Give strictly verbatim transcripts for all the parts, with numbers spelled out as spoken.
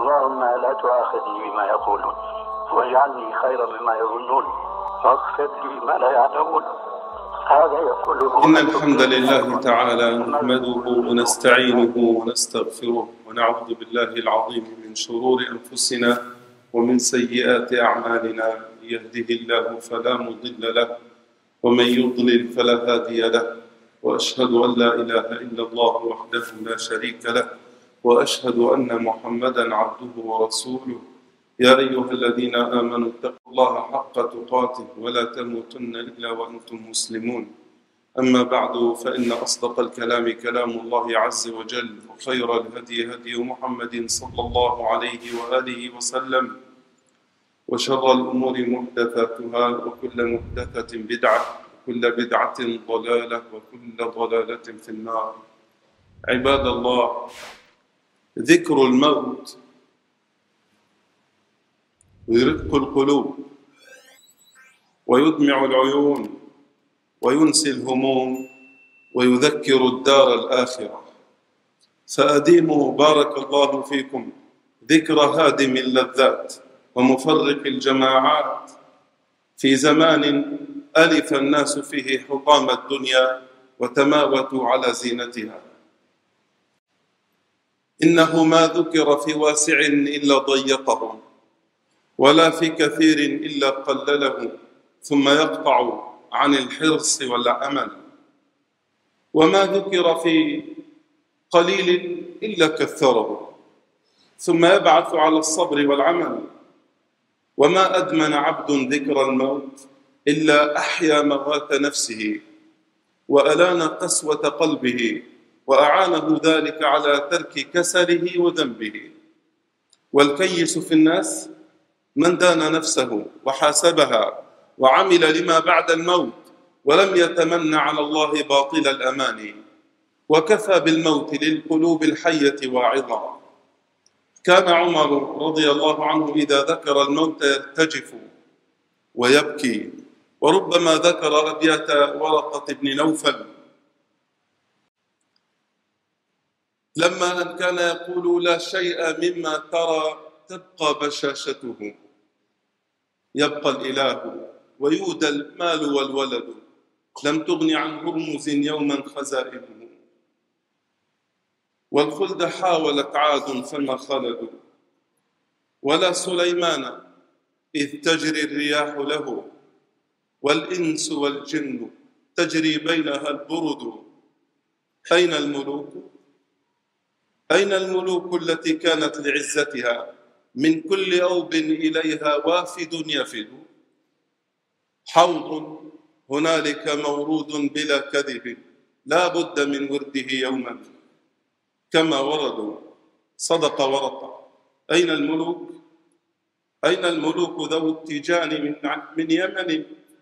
اللهم لا تؤاخذني بما يقولون واجعلني خيرا مما يظنون واغفر لي ما لا يعلمون. هذا يقول إن الحمد لله تعالى نحمده ونستعينه ونستغفره ونعوذ بالله العظيم من شرور أنفسنا ومن سيئات أعمالنا. يهده الله فلا مضل له ومن يضلل فلا هادي له، وأشهد أن لا إله إلا الله وحده لا شريك له، وأشهد أن محمدًا عبده ورسوله. يا أيها الذين آمنوا اتقوا الله حق تقاته ولا تموتن إلا وأنتم مسلمون. أما بعد، فإن أصدق الكلام كلام الله عز وجل، وخير الهدي هدي محمد صلى الله عليه وآله وسلم، وشر الأمور محدثاتها، وكل محدثة بدعة، وكل بدعة ضلالة، وكل ضلالة في النار. عباد الله، ذكر الموت يرق القلوب ويدمع العيون وينسي الهموم ويذكر الدار الآخرة. فأديموا بارك الله فيكم ذكر هادم اللذات ومفرق الجماعات في زمان ألف الناس فيه حطام الدنيا وتماوتوا على زينتها. إنه ما ذكر في واسع إلا ضيقه، ولا في كثير إلا قلله، ثم يقطع عن الحرص والأمل. وما ذكر في قليل إلا كثره، ثم يبعث على الصبر والعمل. وما أدمن عبد ذكر الموت إلا أحيا موات نفسه وألان قسوة قلبه، وأعانه ذلك على ترك كسله وذنبه. والكيس في الناس من دان نفسه وحاسبها وعمل لما بعد الموت، ولم يتمن على الله باطل الأماني. وكفى بالموت للقلوب الحية واعظا. كان عمر رضي الله عنه إذا ذكر الموت يرتجف ويبكي، وربما ذكر أبيات ورقة بن نوفل لما أن كان يقول: لا شيء مما ترى تبقى بشاشته، يبقى الإله ويودى المال والولد، لم تغن عن هرمز يوما خزائنه. والخلد حاولت عاد فما خلدوا، ولا سليمان إذ تجري الرياح له، والإنس والجن تجري بينها البرد. أين الملوك؟ أين الملوك التي كانت لعزتها من كل أوب إليها وافد يفد؟ حوض هنالك مورود بلا كذب، لا بد من ورده يوما كما وردوا. صدق ورطة. أين الملوك؟ أين الملوك ذو التيجان من من يمن؟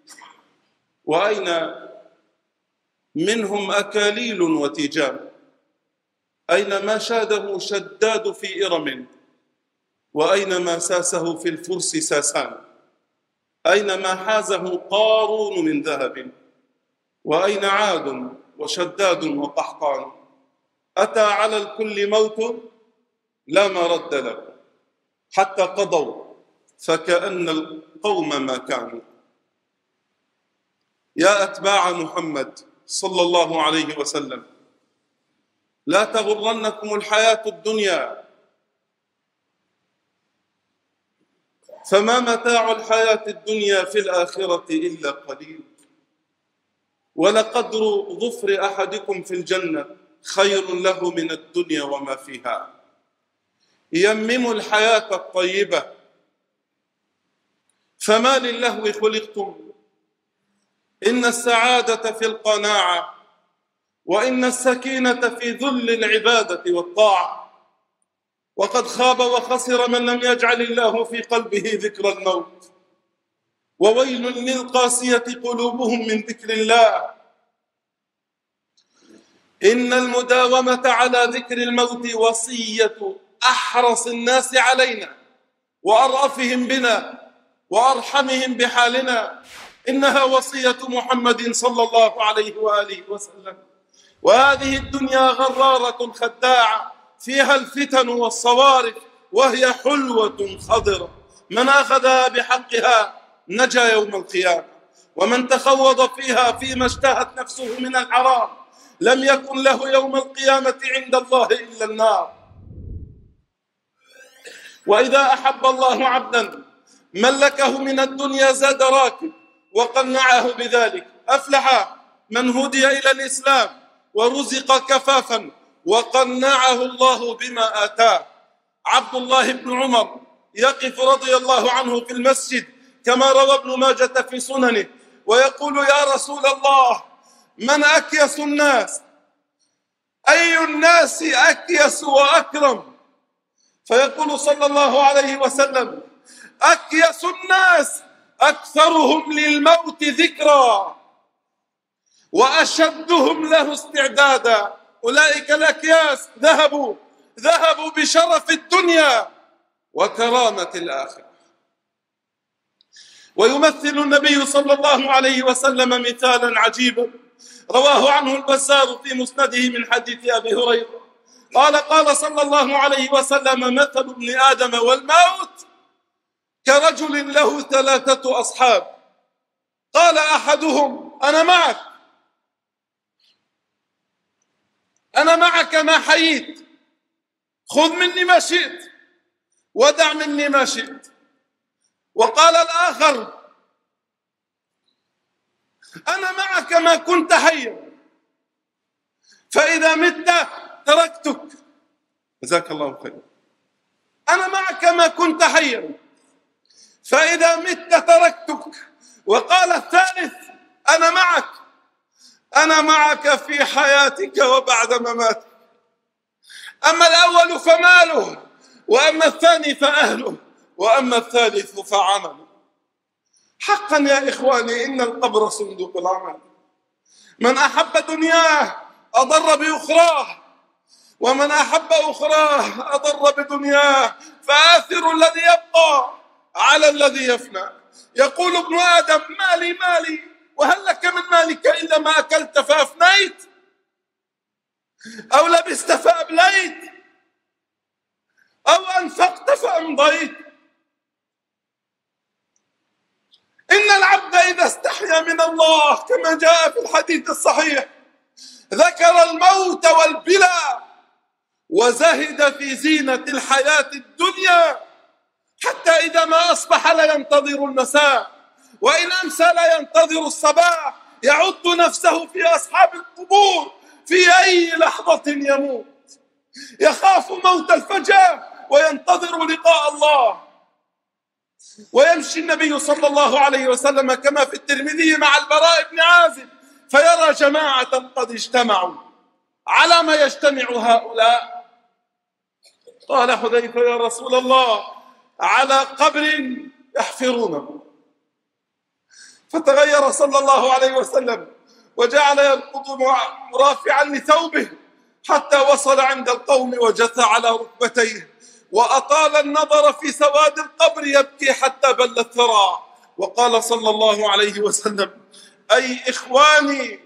وأين منهم أكاليل وتيجان؟ أين ما شاده شداد في إرم؟ وأين ما ساسه في الفرس ساسان؟ أين ما حازه قارون من ذهب؟ وأين عاد وشداد وقحطان؟ أتى على الكل موت لا مرد له، حتى قضوا فكأن القوم ما كانوا. يا أتباع محمد صلى الله عليه وسلم، لا تغرنكم الحياة الدنيا، فما متاع الحياة الدنيا في الآخرة إلا قليل. ولقدر ظفر أحدكم في الجنة خير له من الدنيا وما فيها. يمموا الحياة الطيبة، فما للهو خلقتم. إن السعادة في القناعة، وإن السكينة في ذل العبادة والطاعة. وقد خاب وخسر من لم يجعل الله في قلبه ذكر الموت. وويل للقاسية قلوبهم من ذكر الله. إن المداومة على ذكر الموت وصية أحرص الناس علينا وأرأفهم بنا وأرحمهم بحالنا. إنها وصية محمد صلى الله عليه وآله وسلم. وهذه الدنيا غرارة خداعة، فيها الفتن والصوارف وهي حلوة خضرة، من أخذها بحقها نجا يوم القيامة، ومن تخوض فيها فيما اشتهت نفسه من الحرام لم يكن له يوم القيامة عند الله إلا النار. وإذا أحب الله عبدا ملكه من الدنيا زاد راكب وقنعه بذلك. أفلح من هدي إلى الإسلام ورزق كفافا وقنعه الله بما آتاه. عبد الله بن عمر يقف رضي الله عنه في المسجد كما روى ابن ماجة في سننه ويقول: يا رسول الله، من أكيس الناس؟ أي الناس أكيس وأكرم؟ فيقول صلى الله عليه وسلم: أكيس الناس أكثرهم للموت ذكرا وأشدهم له استعدادا. أولئك الأكياس ذهبوا ذهبوا بشرف الدنيا وكرامة الآخرة. ويمثل النبي صلى الله عليه وسلم مثالا عجيبا رواه عنه البزار في مسنده من حديث أبي هريرة قال: قال صلى الله عليه وسلم: مثل ابن آدم والموت كرجل له ثلاثة أصحاب، قال أحدهم: أنا معك أنا معك ما حييت، خذ مني ما شئت ودع مني ما شئت. وقال الآخر: أنا معك ما كنت حيا، فإذا مت تركتك. جزاك الله خير. أنا معك ما كنت حيا، فإذا مت تركتك. وقال الثالث: أنا معك أنا معك في حياتك وبعد مماتك. أما الأول فماله، وأما الثاني فأهله، وأما الثالث فعمله. حقا يا إخواني إن القبر صندوق العمل. من أحب دنياه أضر بأخراه، ومن أحب أخراه أضر بدنياه، فآثر الذي يبقى على الذي يفنى. يقول ابن آدم: مالي مالي، وهل لك من مالك إلا ما أكلت فأفنيت، أو لبست فأبليت، أو أنفقت فأمضيت. إن العبد إذا استحيا من الله كما جاء في الحديث الصحيح ذكر الموت والبلاء وزهد في زينة الحياة الدنيا، حتى إذا ما أصبح لا ينتظر المساء، وإن أمسى لا ينتظر الصباح، يعد نفسه في أصحاب القبور في أي لحظة يموت، يخاف موت الفجأة وينتظر لقاء الله. ويمشي النبي صلى الله عليه وسلم كما في الترمذي مع البراء بن عازب فيرى جماعة قد اجتمعوا. على ما يجتمع هؤلاء؟ قال حذيفة: يا رسول الله، على قبر يحفرونه. فتغير صلى الله عليه وسلم وجعل يركض مرافعا لثوبه حتى وصل عند القوم وجثى على ركبتيه وأطال النظر في سواد القبر يبكي حتى بل الثرى. وقال صلى الله عليه وسلم: أي إخواني،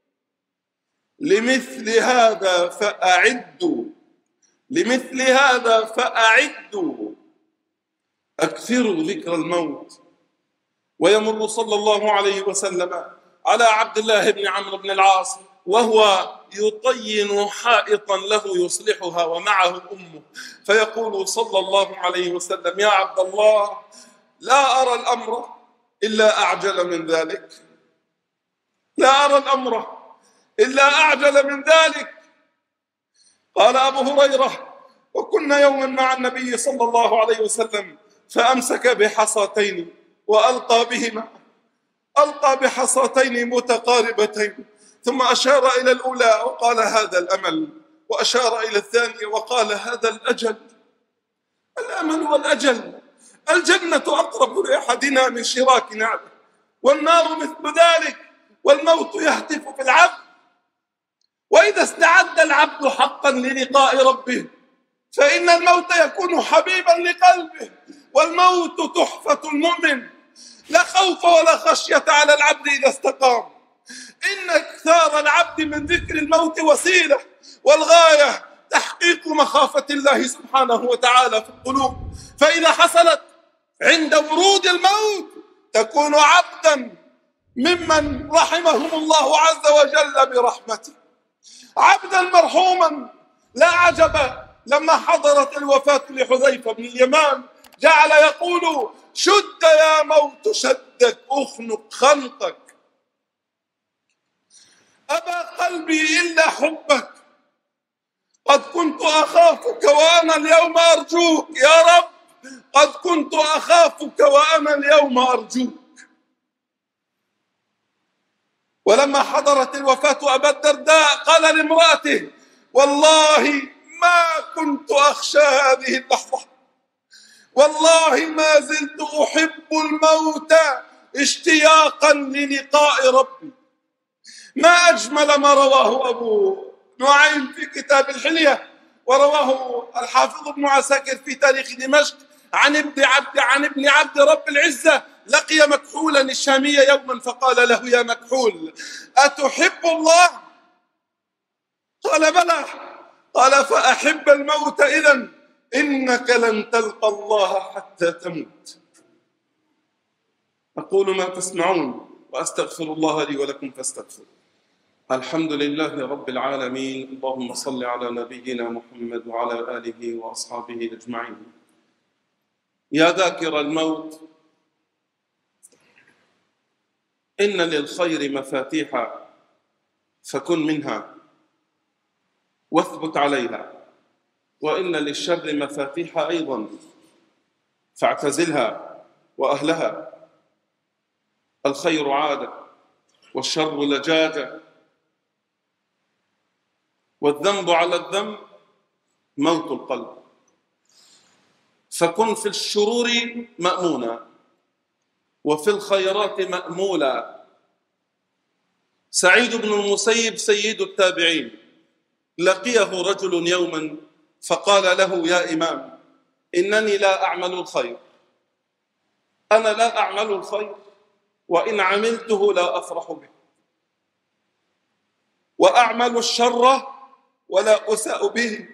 لمثل هذا فأعدوا لمثل هذا فأعدوا أكثروا ذكر الموت. ويمر صلى الله عليه وسلم على عبد الله بن عمرو بن العاص وهو يطين حائطا له يصلحها ومعه أمه، فيقول صلى الله عليه وسلم: يا عبد الله، لا أرى الأمر إلا أعجل من ذلك لا أرى الأمر إلا أعجل من ذلك. قال أبو هريرة: وكنا يوما مع النبي صلى الله عليه وسلم فأمسك بحصاتين وألقى بهما ألقى بحصاتين متقاربتين، ثم أشار إلى الأولى وقال: هذا الأمل، وأشار إلى الثانية وقال: هذا الأجل. الأمل والأجل. الجنة أقرب لأحدنا من شراك نعله، والنار مثل ذلك، والموت يهتف في العبد. وإذا استعد العبد حقا للقاء ربه فإن الموت يكون حبيبا لقلبه، والموت تحفة المؤمن. لا خوف ولا خشية على العبد إذا استقام. إن إكثار العبد من ذكر الموت وسيلة، والغاية تحقيق مخافة الله سبحانه وتعالى في القلوب، فإذا حصلت عند ورود الموت تكون عبدا ممن رحمهم الله عز وجل برحمته، عبدا مرحوما. لا عجب لما حضرت الوفاة لحذيفة بن اليمان جعل يقول: شد يا موت شدك، أخنق خنقك، أبى قلبي إلا حبك، قد كنت أخافك وأنا اليوم أرجوك، يا رب قد كنت أخافك وأنا اليوم أرجوك. ولما حضرت الوفاة أبا الدرداء قال لامرأته: والله ما كنت أخشى هذه اللحظة، والله ما زلت أحب الموت اشتياقا للقاء ربي. ما أجمل ما رواه أبو نعيم في كتاب الحلية، ورواه الحافظ ابن عساكر في تاريخ دمشق عن ابن عبد عن ابن عبد رب العزة: لقي مكحولا الشامية يوما فقال له: يا مكحول، أتحب الله؟ قال: بلى. قال: فأحب الموت إذن، إنك لن تلقى الله حتى تموت. أقول ما تسمعون وأستغفر الله لي ولكم فاستغفروا. الحمد لله رب العالمين، اللهم صل على نبينا محمد وعلى آله وأصحابه أجمعين. يا ذاكر الموت، إن للخير مفاتيح فكن منها واثبت عليها، وإن للشر مفاتيح أيضا فاعتزلها وأهلها. الخير عادة والشر لجاجة، والذنب على الذنب موت القلب، فكن في الشرور مأمونا وفي الخيرات مأمولا. سعيد بن المسيب سيد التابعين لقيه رجل يوما فقال له: يا إمام، إنني لا أعمل الخير، أنا لا أعمل الخير، وإن عملته لا أفرح به، وأعمل الشر ولا أساء به.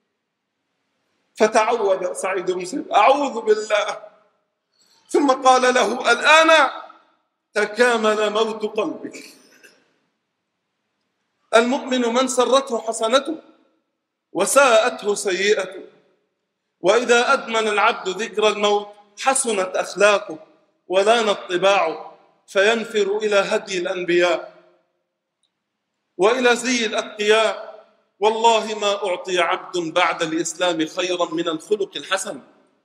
فتعوذ سعيد بن المسيب: أعوذ بالله. ثم قال له: الآن تكامل موت قلبك. المؤمن من سرته حسنته وساءته سيئته، وإذا أدمن العبد ذكر الموت حسنت أخلاقه ولانت طباعه، فينفر إلى هدي الأنبياء وإلى زي الأتقياء. والله ما أعطي عبد بعد الإسلام خيرا من الخلق الحسن.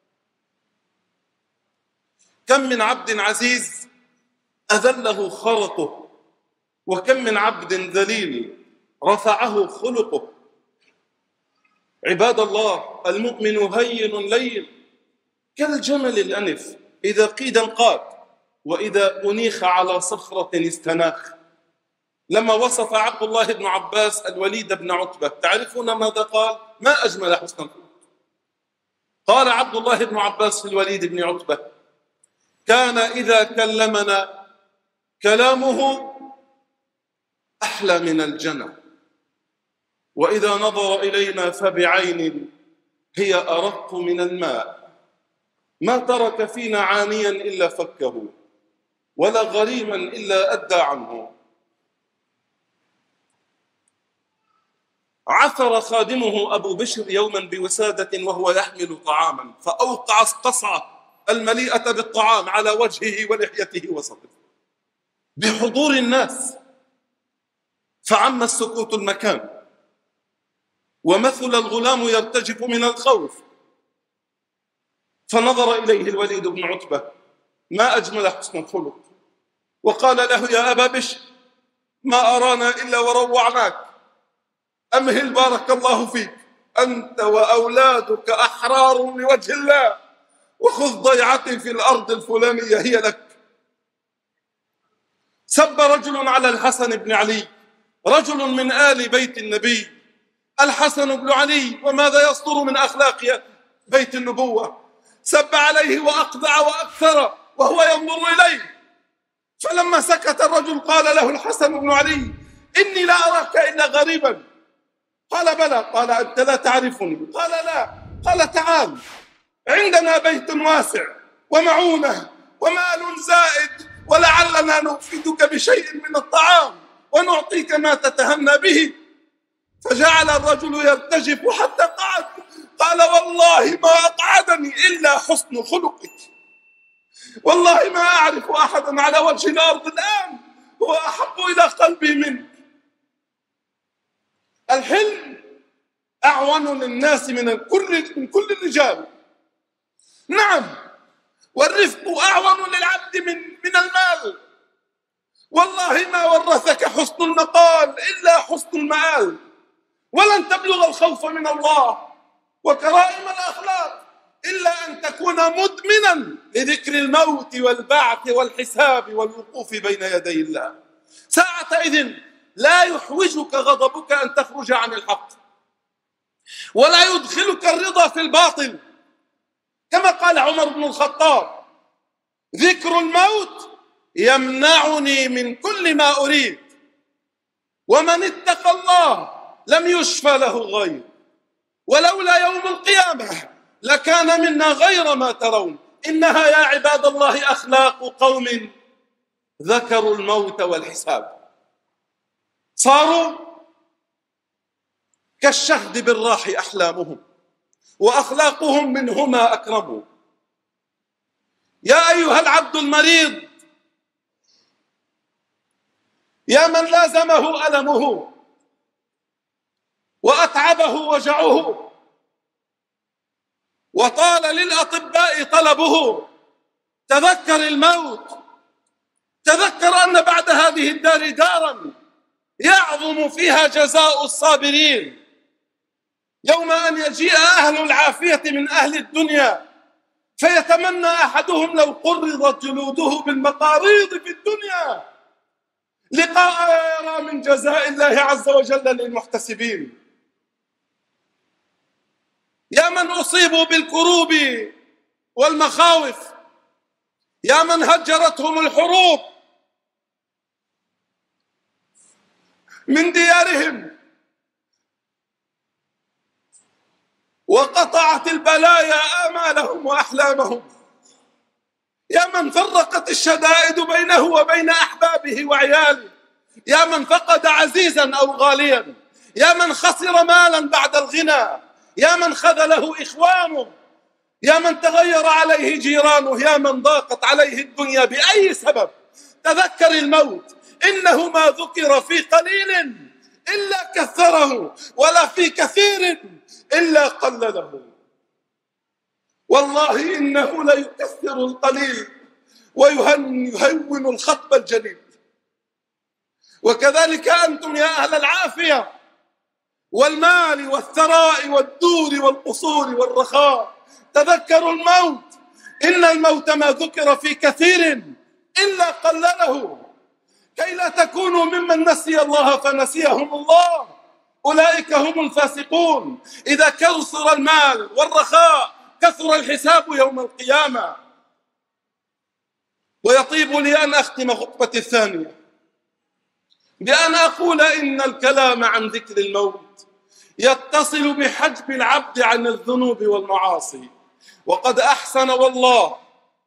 كم من عبد عزيز أذله خرقه، وكم من عبد ذليل رفعه خلقه. عباد الله، المؤمن هين لين كالجمل الأنف، إذا قيد انقاد، وإذا أنيخ على صخرة استناخ. لما وصف عبد الله بن عباس الوليد بن عتبة، تعرفون ماذا قال؟ ما أجمل حسن الخلق. قال عبد الله بن عباس في الوليد بن عتبة: كان إذا كلمنا كلامه أحلى من الجنى، وإذا نظر إلينا فبعين هي أرق من الماء، ما ترك فينا عانيا إلا فكه، ولا غريما إلا أدى عنه. عثر خادمه أبو بشر يوما بوسادة وهو يحمل طعاما، فأوقع القصعة المليئة بالطعام على وجهه ولحيته وسطه بحضور الناس، فعم السكوت المكان، ومثل الغلام يرتجف من الخوف. فنظر إليه الوليد بن عتبة: ما أجمل حسن الخلق، وقال له: يا أبا بشر، ما أرانا إلا وروعناك، أمهل بارك الله فيك، أنت وأولادك أحرار لوجه الله، وخذ ضيعتي في الأرض الفلانية هي لك. سب رجل على الحسن بن علي، رجل من آل بيت النبي، الحسن بن علي، وماذا يصدر من أخلاق بيت النبوة. سب عليه وأقذع وأكثر وهو ينظر إليه. فلما سكت الرجل قال له الحسن بن علي: إني لا أراك إلا غريبا، قال بلى. قال أنت لا تعرفني؟ قال لا. قال تعال، عندنا بيت واسع ومعونة ومال زائد، ولعلنا نفيدك بشيء من الطعام ونعطيك ما تتهنى به. فجعل الرجل يرتجف حتى قعد. قال والله ما أقعدني إلا حسن خلقك، والله ما أعرف أحدا على وجه الأرض الآن هو أحب إلى قلبي منك. الحلم أعون للناس من كل من كل الرجال، نعم، والرفق أعون للعبد من من المال. والله ما ورثك حسن المقال إلا حسن المآل، ولن تبلغ الخوف من الله وكرائم الأخلاق إلا أن تكون مدمنا لذكر الموت والبعث والحساب والوقوف بين يدي الله. ساعتئذ لا يحوجك غضبك أن تخرج عن الحق، ولا يدخلك الرضا في الباطل، كما قال عمر بن الخطاب: ذكر الموت يمنعني من كل ما أريد، ومن اتقى الله لم يشفى له غير، ولولا يوم القيامة لكان منا غير ما ترون. إنها يا عباد الله أخلاق قوم ذكروا الموت والحساب، صاروا كالشهد بالراح أحلامهم، وأخلاقهم منهما أكرموا. يا أيها العبد المريض، يا من لازمه ألمه وأتعبه وجعه وطال للأطباء طلبه، تذكر الموت، تذكر أن بعد هذه الدار دارا يعظم فيها جزاء الصابرين، يوم أن يجيء أهل العافية من أهل الدنيا فيتمنى أحدهم لو قرضت جلوده بالمقاريض في الدنيا لقاء يرى من جزاء الله عز وجل للمحتسبين. يا من أصيبوا بالكروب والمخاوف، يا من هجرتهم الحروب من ديارهم وقطعت البلايا آمالهم وأحلامهم، يا من فرقت الشدائد بينه وبين أحبابه وعياله، يا من فقد عزيزا أو غاليا، يا من خسر مالا بعد الغنى، يا من خذله إخوانه، يا من تغير عليه جيرانه، يا من ضاقت عليه الدنيا بأي سبب. تذكر الموت، إنه ما ذكر في قليل إلا كثره، ولا في كثير إلا قلله. والله إنه ليكثر القليل ويهون الخطب الجليل. وكذلك أنتم يا أهل العافية والمال والثراء والدور والقصور والرخاء، تذكروا الموت، إن الموت ما ذكر في كثير إلا قلله، كي لا تكونوا ممن نسي الله فنسيهم الله، أولئك هم الفاسقون. إذا كثر المال والرخاء كثر الحساب يوم القيامة. ويطيب لي أن أختم خطبتي الثانية بأن أقول إن الكلام عن ذكر الموت يتصل بحجب العبد عن الذنوب والمعاصي. وقد أحسن والله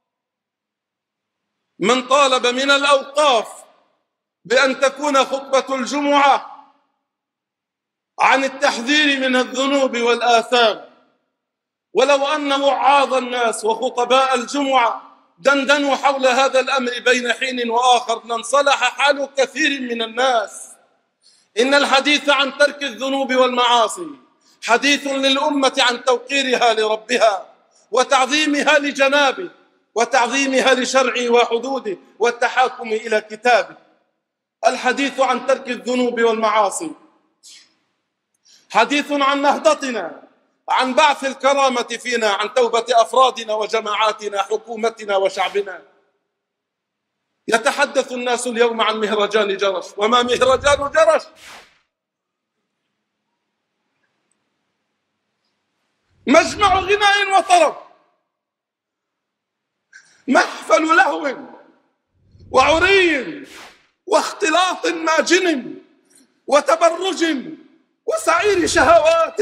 من طالب من الأوقاف بأن تكون خطبة الجمعة عن التحذير من الذنوب والآثام. ولو أن وعاظ الناس وخطباء الجمعة دندنوا حول هذا الأمر بين حين وآخر لانصلح حال كثير من الناس. إن الحديث عن ترك الذنوب والمعاصي حديث للأمة عن توقيرها لربها وتعظيمها لجنابه وتعظيمها لشرعه وحدوده والتحاكم إلى كتابه. الحديث عن ترك الذنوب والمعاصي حديث عن نهضتنا، عن بعث الكرامة فينا، عن توبة أفرادنا وجماعاتنا، حكومتنا وشعبنا. يتحدث الناس اليوم عن مهرجان جرش، وما مهرجان جرش؟ مجمع غناء وطرب، محفل لهو وعري واختلاط ماجن وتبرج وسعير شهوات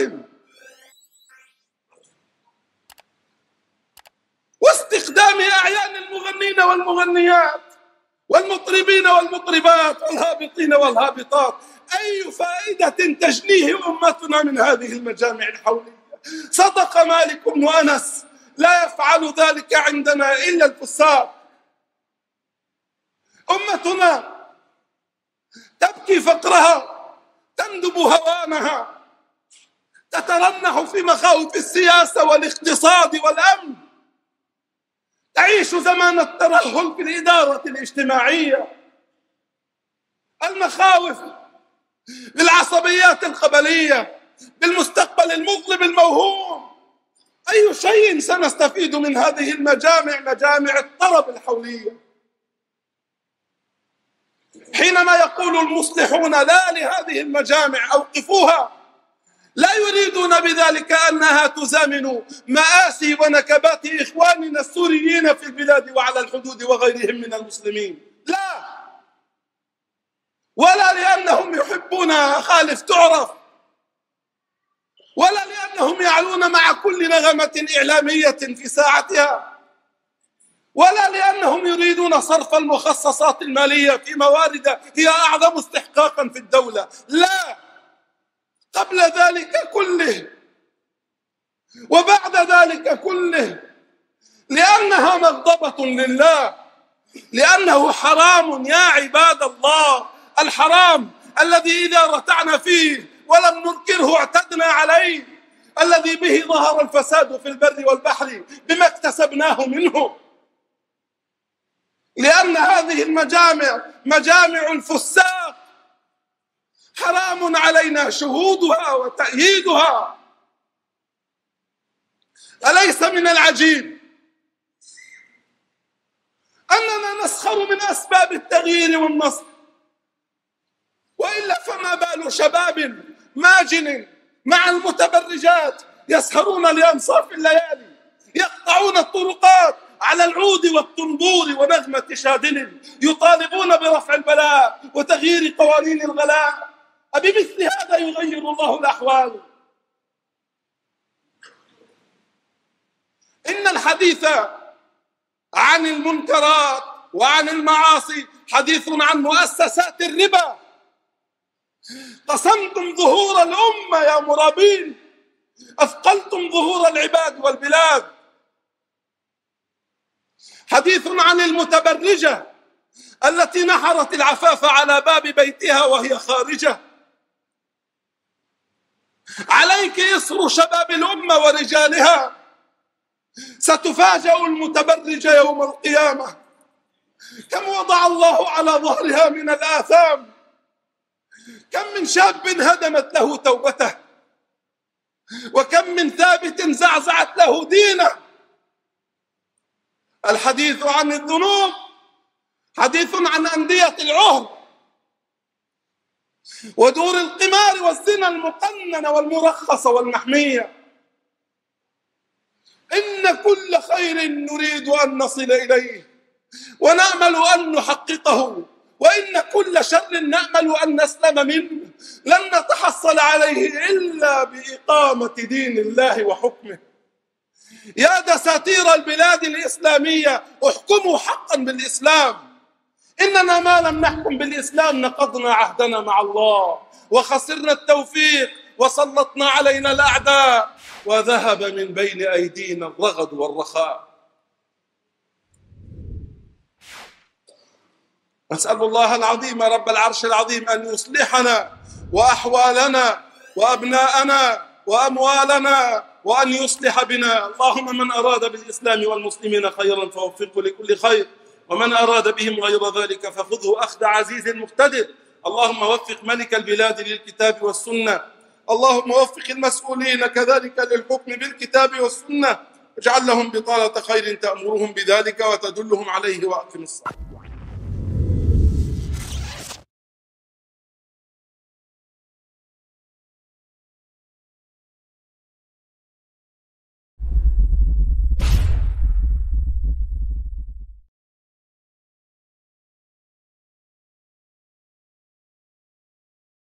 واستخدام أعيان المغنين والمغنيات والمطربين والمطربات والهابطين والهابطات. أي فائدة تجنيه أمتنا من هذه المجامع الحولية؟ صدق مالك بن أنس: لا يفعل ذلك عندنا إلا الفساق. أمتنا تبكي فقرها، تندب هوانها، تترنح في مخاوف السياسة والاقتصاد والأمن، تعيش زمان الترهل في الإدارة الاجتماعية، المخاوف بالعصبيات القبلية، بالمستقبل المظلم الموهوم. أي شيء سنستفيد من هذه المجامع، مجامع الطرب الحولية، حينما يقول المصلحون لا لهذه المجامع أوقفوها؟ لا يريدون بذلك أنها تزامن مآسي ونكبات إخواننا السوريين في البلاد وعلى الحدود وغيرهم من المسلمين، لا، ولا لأنهم يحبون خالف تعرف، ولا لأنهم يعلون مع كل نغمة إعلامية في ساعتها، ولا لأنهم يريدون صرف المخصصات المالية في موارد هي أعظم استحقاقا في الدولة، لا، قبل ذلك كله وبعد ذلك كله لأنها مغضبة لله، لأنه حرام يا عباد الله، الحرام الذي إذا رتعنا فيه ولم ننكره اعتدنا عليه، الذي به ظهر الفساد في البر والبحر بما اكتسبناه منه. لأن هذه المجامع مجامع الفساق، حرام علينا شهودها وتأييدها. أليس من العجيب أننا نسخر من أسباب التغيير والنصر، وإلا فما بال شباب ماجن مع المتبرجات يسهرون لأنصاف الليالي، يقطعون الطرقات على العود والطنبور ونغمة شادل، يطالبون برفع البلاء وتغيير قوانين الغلاء. أبمثل هذا يغير الله الأحوال؟ إن الحديث عن المنكرات وعن المعاصي حديث عن مؤسسات الربا. قسمتم ظهور الأمة يا مرابين، أثقلتم ظهور العباد والبلاد. حديث عن المتبرجة التي نحرت العفاف على باب بيتها وهي خارجة. عليك إصر شباب الأمة ورجالها، ستفاجأ المتبرجة يوم القيامة. كم وضع الله على ظهرها من الآثام، كم من شاب هدمت له توبته، وكم من ثابت زعزعت له دينه. الحديث عن الذنوب حديث عن أندية العهر ودور القمار والزنا المقننة والمرخصة والمحمية. إن كل خير نريد أن نصل إليه ونأمل أن نحققه، وإن كل شر نأمل أن نسلم منه، لن نتحصل عليه إلا بإقامة دين الله وحكمه. يا دساتير البلاد الإسلامية، احكموا حقا بالإسلام. إننا ما لم نحكم بالإسلام نقضنا عهدنا مع الله وخسرنا التوفيق وسلطنا علينا الأعداء وذهب من بين أيدينا الرغد والرخاء. أسأل الله العظيم رب العرش العظيم أن يصلحنا وأحوالنا وأبناءنا وأموالنا، وأن يصلح بنا. اللهم من أراد بالإسلام والمسلمين خيرا فوفقه لكل خير، ومن أراد بهم غير ذلك فخذه أخذ عزيز مقتدر. اللهم وفق ملك البلاد للكتاب والسنة، اللهم وفق المسؤولين كذلك للحكم بالكتاب والسنة، اجعل لهم بطانة خير تأمرهم بذلك وتدلهم عليه، وأقم الصلاة.